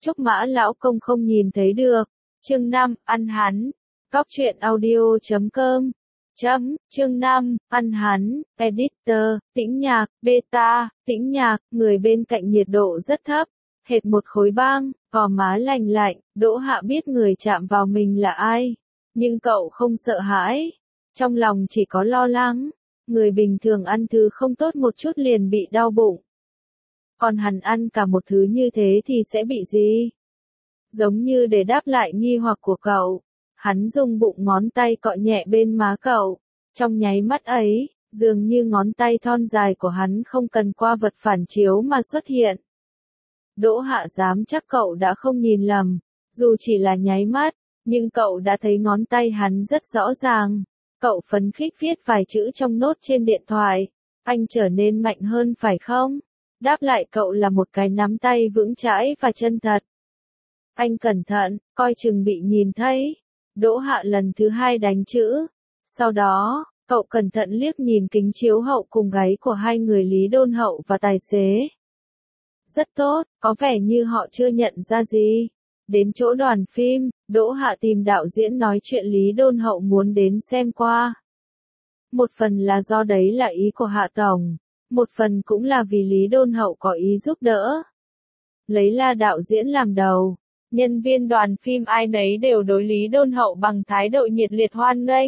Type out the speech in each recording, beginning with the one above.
Chúc Mã lão công không nhìn thấy được. Chương 5, ăn hắn. Góc truyện audio.com. Chương 5, ăn hắn. Editor, Tĩnh Nhạc, beta, Tĩnh Nhạc, người bên cạnh nhiệt độ rất thấp. Hệt một khối băng, gò má lành lạnh, Đỗ Hạ biết người chạm vào mình là ai. Nhưng cậu không sợ hãi. Trong lòng chỉ có lo lắng. Người bình thường ăn thứ không tốt một chút liền bị đau bụng. Còn hắn ăn cả một thứ như thế thì sẽ bị gì? Giống như để đáp lại nghi hoặc của cậu, hắn dùng bụng ngón tay cọ nhẹ bên má cậu. Trong nháy mắt ấy, dường như ngón tay thon dài của hắn không cần qua vật phản chiếu mà xuất hiện. Đỗ Hạ dám chắc cậu đã không nhìn lầm, dù chỉ là nháy mắt, nhưng cậu đã thấy ngón tay hắn rất rõ ràng. Cậu phấn khích viết vài chữ trong nốt trên điện thoại. Anh trở nên mạnh hơn phải không? Đáp lại cậu là một cái nắm tay vững chãi và chân thật. Anh cẩn thận, coi chừng bị nhìn thấy. Đỗ Hạ lần thứ 2 đánh chữ. Sau đó, cậu cẩn thận liếc nhìn kính chiếu hậu cùng gáy của hai người Lý Đôn Hậu và tài xế. Rất tốt, có vẻ như họ chưa nhận ra gì. Đến chỗ đoàn phim, Đỗ Hạ tìm đạo diễn nói chuyện Lý Đôn Hậu muốn đến xem qua. Một phần là do đấy là ý của Hạ Tổng, một phần cũng là vì Lý Đôn Hậu có ý giúp đỡ. Lấy La đạo diễn làm đầu, nhân viên đoàn phim ai nấy đều đối Lý Đôn Hậu bằng thái độ nhiệt liệt hoan nghênh.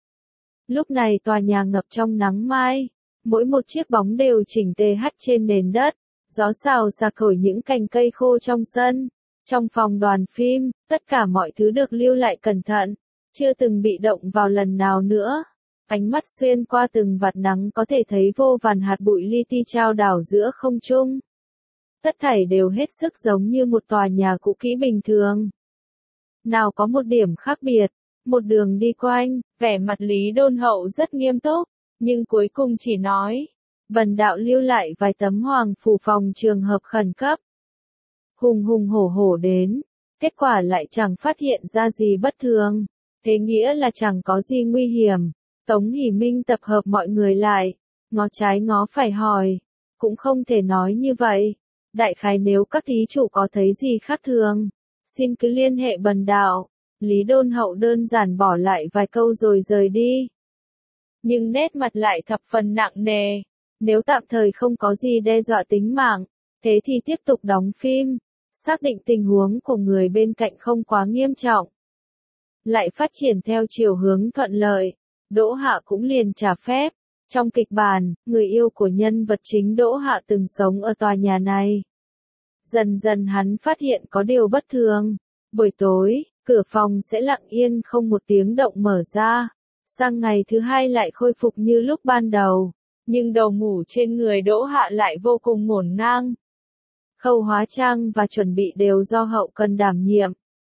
Lúc này tòa nhà ngập trong nắng mai, mỗi một chiếc bóng đều chỉnh tề hắt trên nền đất, gió xào xạc thổi những cành cây khô trong sân. Trong phòng đoàn phim, tất cả mọi thứ được lưu lại cẩn thận, chưa từng bị động vào lần nào nữa. Ánh mắt xuyên qua từng vạt nắng có thể thấy vô vàn hạt bụi li ti trao đảo giữa không trung. Tất thảy đều hết sức giống như một tòa nhà cũ kỹ bình thường. Nào có một điểm khác biệt, một đường đi quanh, vẻ mặt Lý Đôn Hậu rất nghiêm túc, nhưng cuối cùng chỉ nói, bần đạo lưu lại vài tấm hoàng phủ phòng trường hợp khẩn cấp. Hùng hùng hổ hổ đến, kết quả lại chẳng phát hiện ra gì bất thường, thế nghĩa là chẳng có gì nguy hiểm. Tống Hỷ Minh tập hợp mọi người lại, ngó trái ngó phải hỏi, cũng không thể nói như vậy. Đại khái nếu các thí chủ có thấy gì khác thường, xin cứ liên hệ bần đạo. Lý Đôn Hậu đơn giản bỏ lại vài câu rồi rời đi. Nhưng nét mặt lại thập phần nặng nề, nếu tạm thời không có gì đe dọa tính mạng, thế thì tiếp tục đóng phim. Xác định tình huống của người bên cạnh không quá nghiêm trọng, lại phát triển theo chiều hướng thuận lợi, Đỗ Hạ cũng liền trả phép. Trong kịch bản, người yêu của nhân vật chính Đỗ Hạ từng sống ở tòa nhà này. Dần dần hắn phát hiện có điều bất thường. Buổi tối, cửa phòng sẽ lặng yên không một tiếng động mở ra. Sang ngày thứ 2 lại khôi phục như lúc ban đầu. Nhưng đầu ngủ trên người Đỗ Hạ lại vô cùng ngổn ngang. Khâu hóa trang và chuẩn bị đều do hậu cần đảm nhiệm.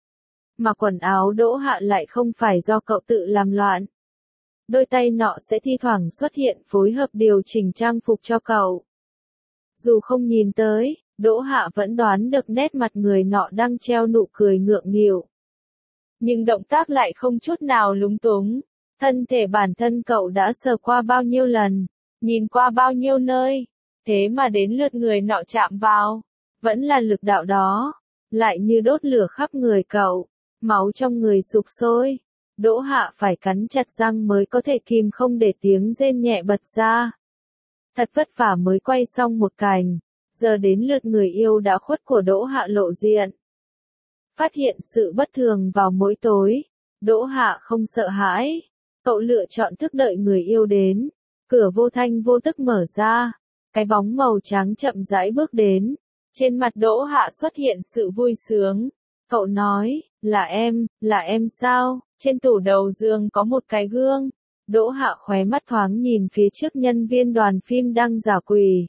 Mà quần áo Đỗ Hạ lại không phải do cậu tự làm loạn. Đôi tay nọ sẽ thi thoảng xuất hiện phối hợp điều chỉnh trang phục cho cậu. Dù không nhìn tới, Đỗ Hạ vẫn đoán được nét mặt người nọ đang treo nụ cười ngượng nghịu. Nhưng động tác lại không chút nào lúng túng. Thân thể bản thân cậu đã sờ qua bao nhiêu lần, nhìn qua bao nhiêu nơi, thế mà đến lượt người nọ chạm vào, vẫn là lực đạo đó, lại như đốt lửa khắp người cậu, máu trong người sục sôi. Đỗ Hạ phải cắn chặt răng mới có thể kìm không để tiếng rên nhẹ bật ra. Thật vất vả mới quay xong một cảnh, giờ đến lượt người yêu đã khuất của Đỗ Hạ lộ diện. Phát hiện sự bất thường vào mỗi tối, Đỗ Hạ không sợ hãi, cậu lựa chọn thức đợi người yêu đến. Cửa vô thanh vô tức mở ra, cái bóng màu trắng chậm rãi bước đến. Trên mặt Đỗ Hạ xuất hiện sự vui sướng. Cậu nói, là em sao? Trên tủ đầu giường có một cái gương. Đỗ Hạ khóe mắt thoáng nhìn phía trước nhân viên đoàn phim đang giả quỳ.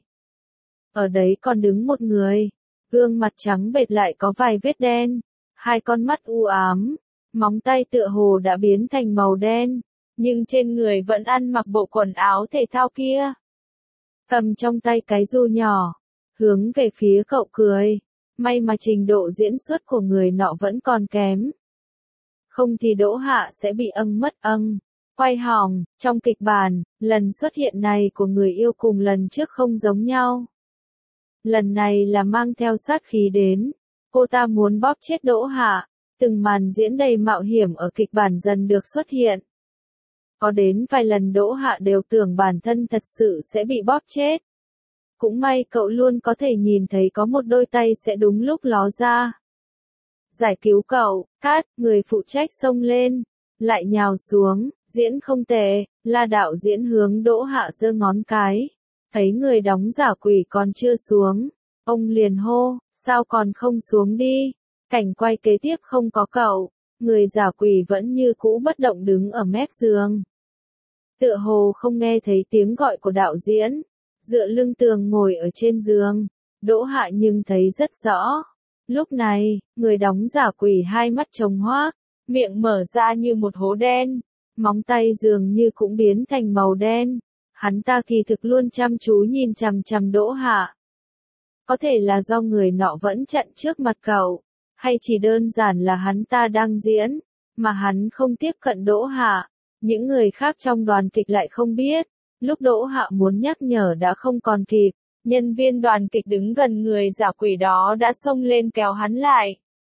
Ở đấy còn đứng một người. Gương mặt trắng bệch lại có vài vết đen. Hai con mắt u ám. Móng tay tựa hồ đã biến thành màu đen. Nhưng trên người vẫn ăn mặc bộ quần áo thể thao kia. Cầm trong tay cái du nhỏ. Hướng về phía cậu cười. May mà trình độ diễn xuất của người nọ vẫn còn kém. Không thì Đỗ Hạ sẽ bị mất. Quay hòng, trong kịch bản, lần xuất hiện này của người yêu cùng lần trước không giống nhau. Lần này là mang theo sát khí đến. Cô ta muốn bóp chết Đỗ Hạ. Từng màn diễn đầy mạo hiểm ở kịch bản dần được xuất hiện. Có đến vài lần Đỗ Hạ đều tưởng bản thân thật sự sẽ bị bóp chết. Cũng may cậu luôn có thể nhìn thấy có một đôi tay sẽ đúng lúc ló ra. Giải cứu cậu, Cát, người phụ trách xông lên, lại nhào xuống, diễn không tệ, La đạo diễn hướng Đỗ Hạ giơ ngón cái. Thấy người đóng giả quỷ còn chưa xuống, ông liền hô, sao còn không xuống đi? Cảnh quay kế tiếp không có cậu, người giả quỷ vẫn như cũ bất động đứng ở mép giường. Tựa hồ không nghe thấy tiếng gọi của đạo diễn, dựa lưng tường ngồi ở trên giường, Đỗ Hạ nhưng thấy rất rõ. Lúc này, người đóng giả quỷ hai mắt trống hoác, miệng mở ra như một hố đen, móng tay dường như cũng biến thành màu đen. Hắn ta kỳ thực luôn chăm chú nhìn chằm chằm Đỗ Hạ. Có thể là do người nọ vẫn chặn trước mặt cậu, hay chỉ đơn giản là hắn ta đang diễn, mà hắn không tiếp cận Đỗ Hạ. Những người khác trong đoàn kịch lại không biết, lúc Đỗ Hạ muốn nhắc nhở đã không còn kịp, nhân viên đoàn kịch đứng gần người giả quỷ đó đã xông lên kéo hắn lại.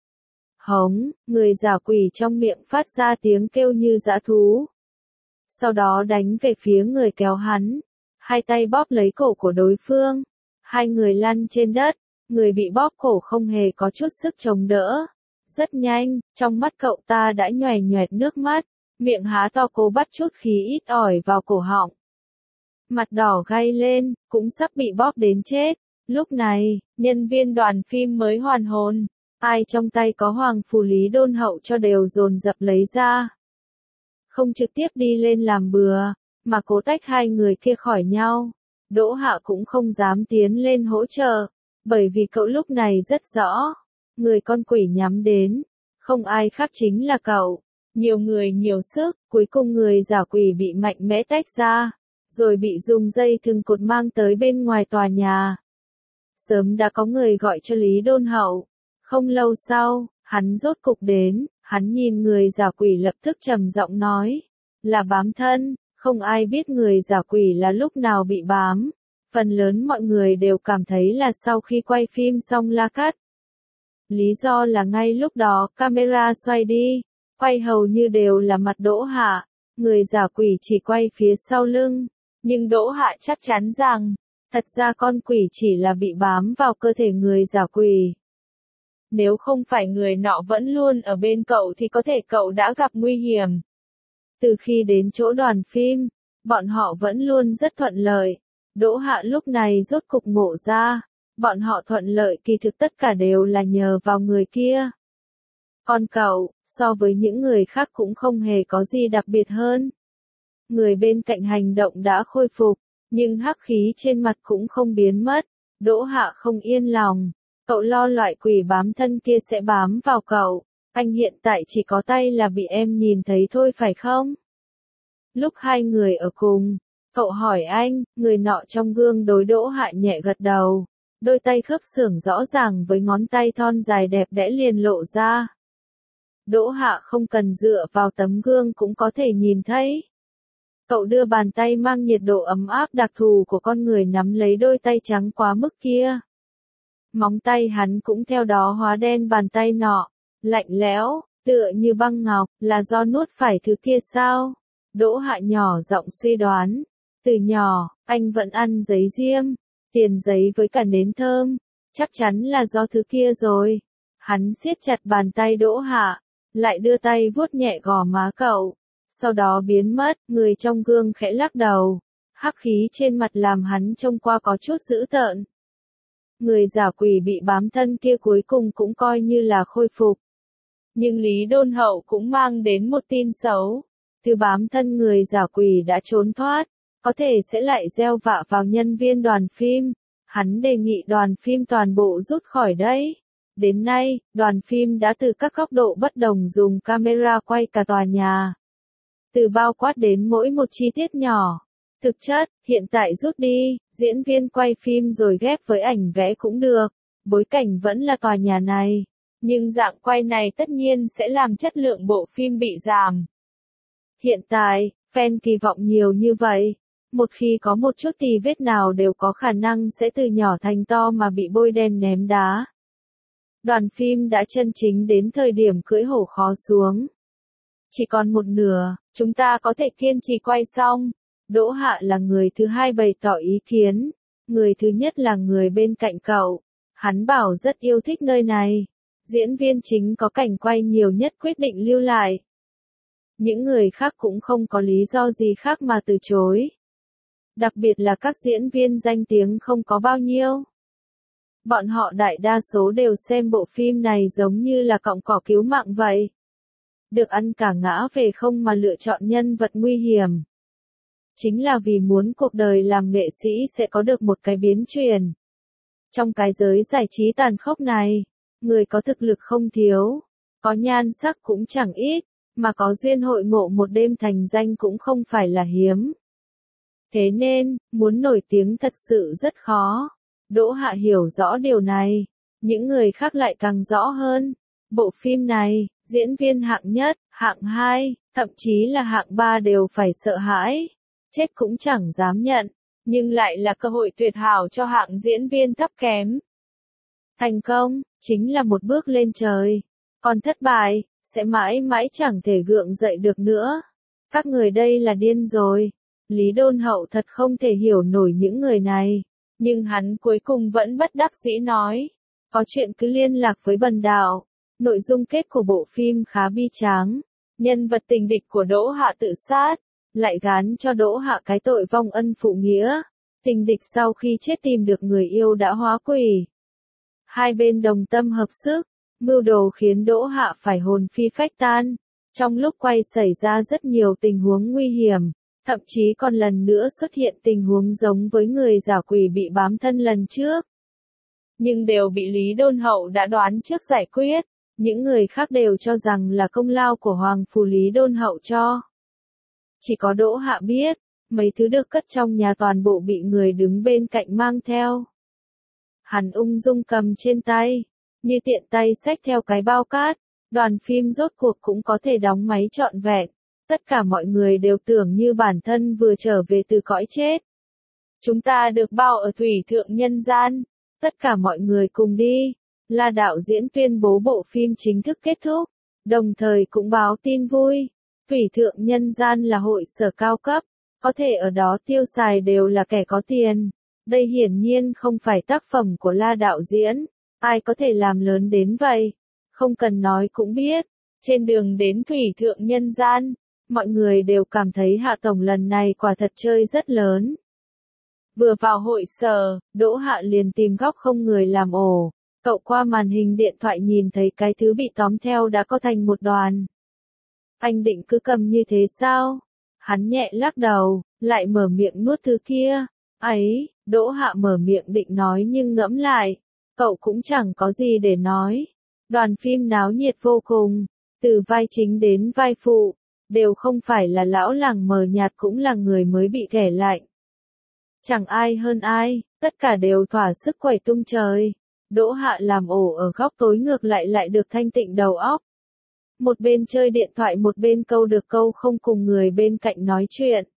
Hống, người giả quỷ trong miệng phát ra tiếng kêu như dã thú. Sau đó đánh về phía người kéo hắn, hai tay bóp lấy cổ của đối phương, hai người lăn trên đất, người bị bóp cổ không hề có chút sức chống đỡ. Rất nhanh, trong mắt cậu ta đã nhoẻn nhoẹt nước mắt, miệng há to cố bắt chút khí ít ỏi vào cổ họng. Mặt đỏ gay lên, cũng sắp bị bóp đến chết. Lúc này, nhân viên đoàn phim mới hoàn hồn, ai trong tay có hoàng phù Lý Đôn Hậu cho đều dồn dập lấy ra. Không trực tiếp đi lên làm bừa, mà cố tách hai người kia khỏi nhau. Đỗ Hạ cũng không dám tiến lên hỗ trợ, bởi vì cậu lúc này rất rõ, người con quỷ nhắm đến, không ai khác chính là cậu. Nhiều người nhiều sức, cuối cùng người giả quỷ bị mạnh mẽ tách ra, rồi bị dùng dây thừng cột mang tới bên ngoài tòa nhà. Sớm đã có người gọi cho Lý Đôn Hậu. Không lâu sau, hắn rốt cục đến, hắn nhìn người giả quỷ lập tức trầm giọng nói, là bám thân. Không ai biết người giả quỷ là lúc nào bị bám. Phần lớn mọi người đều cảm thấy là sau khi quay phim xong la cắt. Lý do là ngay lúc đó camera xoay đi, quay hầu như đều là mặt Đỗ Hạ, người giả quỷ chỉ quay phía sau lưng. Nhưng Đỗ Hạ chắc chắn rằng, thật ra con quỷ chỉ là bị bám vào cơ thể người giả quỷ. Nếu không phải người nọ vẫn luôn ở bên cậu thì có thể cậu đã gặp nguy hiểm. Từ khi đến chỗ đoàn phim, bọn họ vẫn luôn rất thuận lợi. Đỗ Hạ lúc này rốt cục ngộ ra, bọn họ thuận lợi kỳ thực tất cả đều là nhờ vào người kia. Còn cậu, so với những người khác cũng không hề có gì đặc biệt hơn. Người bên cạnh hành động đã khôi phục, nhưng hắc khí trên mặt cũng không biến mất. Đỗ Hạ không yên lòng, cậu lo loại quỷ bám thân kia sẽ bám vào cậu. Anh hiện tại chỉ có tay là bị em nhìn thấy thôi phải không? Lúc hai người ở cùng, cậu hỏi anh, người nọ trong gương đối Đỗ Hạ nhẹ gật đầu. Đôi tay khớp xương rõ ràng với ngón tay thon dài đẹp đẽ liền lộ ra. Đỗ Hạ không cần dựa vào tấm gương cũng có thể nhìn thấy. Cậu đưa bàn tay mang nhiệt độ ấm áp đặc thù của con người nắm lấy đôi tay trắng quá mức kia. Móng tay hắn cũng theo đó hóa đen bàn tay nọ, lạnh lẽo, tựa như băng ngọc, là do nuốt phải thứ kia sao? Đỗ Hạ nhỏ giọng suy đoán. Từ nhỏ, anh vẫn ăn giấy diêm, tiền giấy với cả nến thơm, chắc chắn là do thứ kia rồi. Hắn siết chặt bàn tay Đỗ Hạ, lại đưa tay vuốt nhẹ gò má cậu. Sau đó biến mất, người trong gương khẽ lắc đầu. Hắc khí trên mặt làm hắn trông qua có chút dữ tợn. Người giả quỷ bị bám thân kia cuối cùng cũng coi như là khôi phục. Nhưng Lý Đôn Hậu cũng mang đến một tin xấu. Thứ bám thân người giả quỷ đã trốn thoát, có thể sẽ lại gieo vạ vào nhân viên đoàn phim. Hắn đề nghị đoàn phim toàn bộ rút khỏi đây. Đến nay, đoàn phim đã từ các góc độ bất đồng dùng camera quay cả tòa nhà. Từ bao quát đến mỗi một chi tiết nhỏ. Thực chất, hiện tại rút đi, diễn viên quay phim rồi ghép với ảnh vẽ cũng được. Bối cảnh vẫn là tòa nhà này. Nhưng dạng quay này tất nhiên sẽ làm chất lượng bộ phim bị giảm. Hiện tại, fan kỳ vọng nhiều như vậy. Một khi có một chút tì vết nào đều có khả năng sẽ từ nhỏ thành to mà bị bôi đen ném đá. Đoàn phim đã chân chính đến thời điểm cưỡi hổ khó xuống. Chỉ còn một nửa, chúng ta có thể kiên trì quay xong. Đỗ Hạ là người thứ hai bày tỏ ý kiến. Người thứ nhất là người bên cạnh cậu. Hắn bảo rất yêu thích nơi này. Diễn viên chính có cảnh quay nhiều nhất quyết định lưu lại. Những người khác cũng không có lý do gì khác mà từ chối. Đặc biệt là các diễn viên danh tiếng không có bao nhiêu. Bọn họ đại đa số đều xem bộ phim này giống như là cọng cỏ cứu mạng vậy. Được ăn cả ngã về không mà lựa chọn nhân vật nguy hiểm. Chính là vì muốn cuộc đời làm nghệ sĩ sẽ có được một cái biến chuyển. Trong cái giới giải trí tàn khốc này, người có thực lực không thiếu, có nhan sắc cũng chẳng ít, mà có duyên hội ngộ một đêm thành danh cũng không phải là hiếm. Thế nên, muốn nổi tiếng thật sự rất khó. Đỗ Hạ hiểu rõ điều này, những người khác lại càng rõ hơn. Bộ phim này, diễn viên hạng nhất, hạng 2, thậm chí là hạng 3 đều phải sợ hãi. Chết cũng chẳng dám nhận, nhưng lại là cơ hội tuyệt hảo cho hạng diễn viên thấp kém. Thành công, chính là một bước lên trời. Còn thất bại, sẽ mãi mãi chẳng thể gượng dậy được nữa. Các người đây là điên rồi. Lý Đôn Hậu thật không thể hiểu nổi những người này. Nhưng hắn cuối cùng vẫn bất đắc dĩ nói. Có chuyện cứ liên lạc với Bần Đạo. Nội dung kết của bộ phim khá bi tráng. Nhân vật tình địch của Đỗ Hạ tự sát. Lại gán cho Đỗ Hạ cái tội vong ân phụ nghĩa. Tình địch sau khi chết tìm được người yêu đã hóa quỷ. Hai bên đồng tâm hợp sức. Mưu đồ khiến Đỗ Hạ phải hồn phi phách tan. Trong lúc quay xảy ra rất nhiều tình huống nguy hiểm. Thậm chí còn lần nữa xuất hiện tình huống giống với người giả quỷ bị bám thân lần trước. Nhưng đều bị Lý Đôn Hậu đã đoán trước giải quyết. Những người khác đều cho rằng là công lao của Hoàng Phủ Lý Đôn Hậu cho. Chỉ có Đỗ Hạ biết, mấy thứ được cất trong nhà toàn bộ bị người đứng bên cạnh mang theo. Hắn ung dung cầm trên tay, như tiện tay xách theo cái bao cát, đoàn phim rốt cuộc cũng có thể đóng máy trọn vẹn. Tất cả mọi người đều tưởng như bản thân vừa trở về từ cõi chết. Chúng ta được bao ở thủy thượng nhân gian. Tất cả mọi người cùng đi. La đạo diễn tuyên bố bộ phim chính thức kết thúc. Đồng thời cũng báo tin vui. Thủy thượng nhân gian là hội sở cao cấp. Có thể ở đó tiêu xài đều là kẻ có tiền. Đây hiển nhiên không phải tác phẩm của La đạo diễn. Ai có thể làm lớn đến vậy? Không cần nói cũng biết. Trên đường đến thủy thượng nhân gian. Mọi người đều cảm thấy Hạ Tổng lần này quả thật chơi rất lớn. Vừa vào hội sở, Đỗ Hạ liền tìm góc không người làm ổ. Cậu qua màn hình điện thoại nhìn thấy cái thứ bị tóm theo đã có thành một đoàn. Anh định cứ cầm như thế sao? Hắn nhẹ lắc đầu, lại mở miệng nuốt thứ kia. Ấy, Đỗ Hạ mở miệng định nói nhưng ngẫm lại. Cậu cũng chẳng có gì để nói. Đoàn phim náo nhiệt vô cùng. Từ vai chính đến vai phụ. Đều không phải là lão làng mờ nhạt cũng là người mới bị ghẻ lạnh. Chẳng ai hơn ai, tất cả đều thỏa sức quẩy tung trời. Đỗ Hạ làm ổ ở góc tối ngược lại được thanh tịnh đầu óc. Một bên chơi điện thoại một bên câu được câu không cùng người bên cạnh nói chuyện.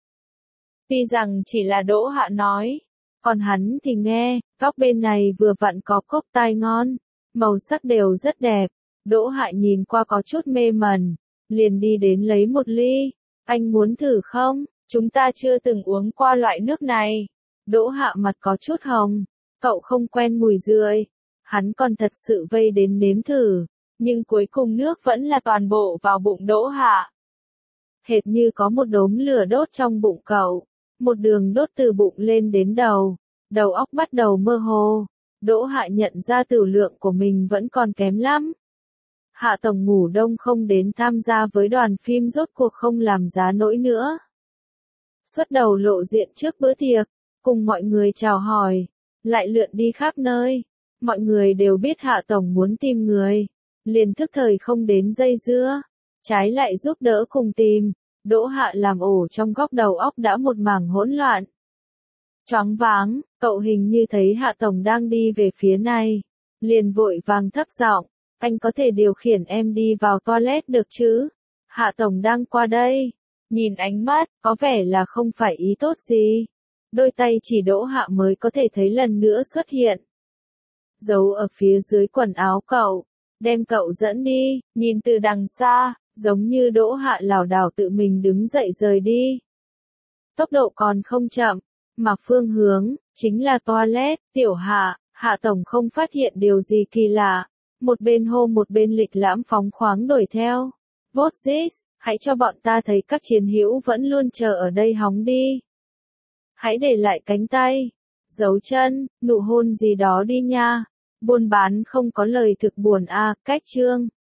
Tuy rằng chỉ là Đỗ Hạ nói, còn hắn thì nghe, góc bên này vừa vặn có cốc tai ngon, màu sắc đều rất đẹp. Đỗ Hạ nhìn qua có chút mê mẩn. Liền đi đến lấy một ly. Anh muốn thử không? Chúng ta chưa từng uống qua loại nước này. Đỗ Hạ mặt có chút hồng. Cậu không quen mùi rượi. Hắn còn thật sự vây đến nếm thử. Nhưng cuối cùng nước vẫn là toàn bộ vào bụng Đỗ Hạ. Hệt như có một đốm lửa đốt trong bụng cậu. Một đường đốt từ bụng lên đến đầu. Đầu óc bắt đầu mơ hồ. Đỗ Hạ nhận ra tửu lượng của mình vẫn còn kém lắm. Hạ Tổng ngủ đông không đến tham gia với đoàn phim rốt cuộc không làm giá nỗi nữa. Xuất đầu lộ diện trước bữa tiệc, cùng mọi người chào hỏi, lại lượn đi khắp nơi. Mọi người đều biết Hạ Tổng muốn tìm người, liền thức thời không đến dây dưa, trái lại giúp đỡ cùng tìm. Đỗ Hạ làm ổ trong góc đầu óc đã một mảng hỗn loạn. Choáng váng, cậu hình như thấy Hạ Tổng đang đi về phía này, liền vội vàng thấp giọng. Anh có thể điều khiển em đi vào toilet được chứ? Hạ Tổng đang qua đây. Nhìn ánh mắt, có vẻ là không phải ý tốt gì. Đôi tay chỉ Đỗ Hạ mới có thể thấy lần nữa xuất hiện. giấu ở phía dưới quần áo cậu, đem cậu dẫn đi, nhìn từ đằng xa, giống như Đỗ Hạ lảo đảo tự mình đứng dậy rời đi. Tốc độ còn không chậm, mà phương hướng, chính là toilet, Tiểu Hạ, Hạ Tổng không phát hiện điều gì kỳ lạ, một bên hô một bên lịch lãm phóng khoáng đuổi theo. Vốt dít, hãy cho bọn ta thấy các chiến hữu vẫn luôn chờ ở đây hóng đi. Hãy để lại cánh tay, dấu chân, nụ hôn gì đó đi nha. Buôn bán không có lời thực buồn a, cách chương.